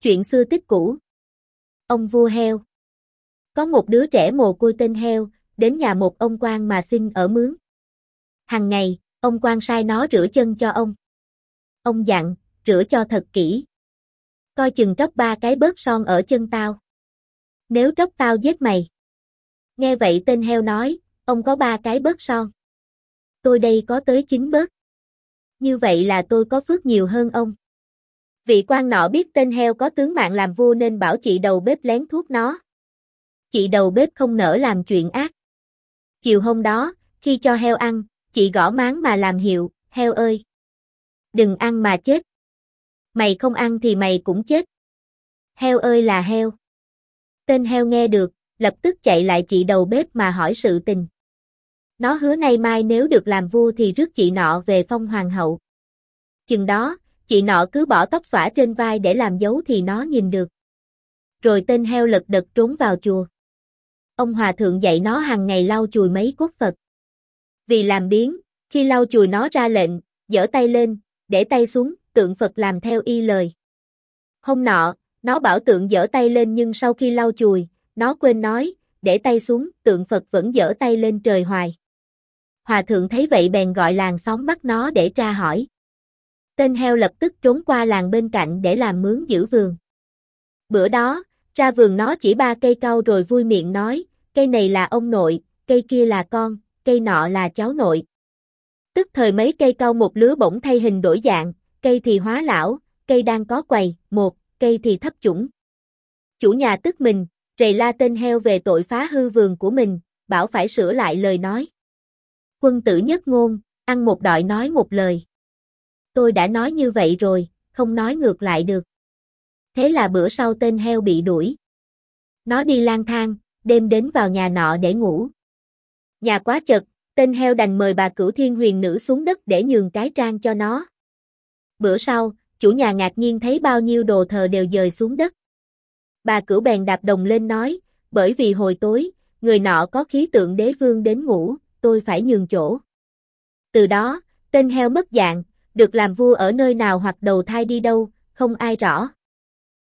Chuyện xưa tích cũ. Ông vua heo. Có một đứa trẻ mồ côi tên Heo, đến nhà một ông quan mà xin ở mướn. Hằng ngày, ông quan sai nó rửa chân cho ông. Ông dặn, rửa cho thật kỹ. Coi chừng tróc 3 cái bớt son ở chân tao. Nếu tróc tao giết mày. Nghe vậy tên Heo nói, ông có 3 cái bớt son. Tôi đây có tới 9 bớt. Như vậy là tôi có phước nhiều hơn ông. Vị quan nọ biết tên Heo có tướng mạng làm vua nên bảo chị đầu bếp lén thuốc nó. Chị đầu bếp không nỡ làm chuyện ác. Chiều hôm đó, khi cho heo ăn, chị gõ máng mà làm hiệu, heo ơi! Đừng ăn mà chết. Mày không ăn thì mày cũng chết. Heo ơi là heo. Tên heo nghe được, lập tức chạy lại chị đầu bếp mà hỏi sự tình. Nó hứa nay mai nếu được làm vua thì rước chị nọ về phong hoàng hậu. Chừng đó, chị nọ cứ bỏ tóc xõa trên vai để làm dấu thì nó nhìn được. Rồi tên heo lật đật trốn vào chùa. Ông hòa thượng dạy nó hàng ngày lau chùi mấy cốt Phật. Vì làm biếng, khi lau chùi nó ra lệnh, giở tay lên, để tay xuống, tượng Phật làm theo y lời. Hôm nọ, nó bảo tượng giở tay lên nhưng sau khi lau chùi, nó quên nói, để tay xuống, tượng Phật vẫn giở tay lên trời hoài. Hòa thượng thấy vậy bèn gọi làng xóm bắt nó để tra hỏi. Tên heo lập tức trốn qua làng bên cạnh để làm mướn giữ vườn. Bữa đó, ra vườn nó chỉ 3 cây cau rồi vui miệng nói, cây này là ông nội, cây kia là con, cây nọ là cháu nội. Tức thời mấy cây cau một lứa bỗng thay hình đổi dạng, cây thì hóa lão, cây đang có quầy, một, cây thì thấp chủng. Chủ nhà tức mình, rầy la tên heo về tội phá hư vườn của mình, bảo phải sửa lại lời nói. Quân tử nhất ngôn, ăn một đọi nói một lời. Tôi đã nói như vậy rồi, không nói ngược lại được. Thế là bữa sau tên heo bị đuổi. Nó đi lang thang, đêm đến vào nhà nọ để ngủ. Nhà quá chật, tên heo đành mời bà Cửu Thiên Huyền Nữ xuống đất để nhường cái trang cho nó. Bữa sau, chủ nhà ngạc nhiên thấy bao nhiêu đồ thờ đều dời xuống đất. Bà Cửu bèn đạp đồng lên nói, bởi vì hồi tối, người nọ có khí tượng đế vương đến ngủ, tôi phải nhường chỗ. Từ đó, tên heo mất dạng, được làm vua ở nơi nào hoặc đầu thai đi đâu, không ai rõ.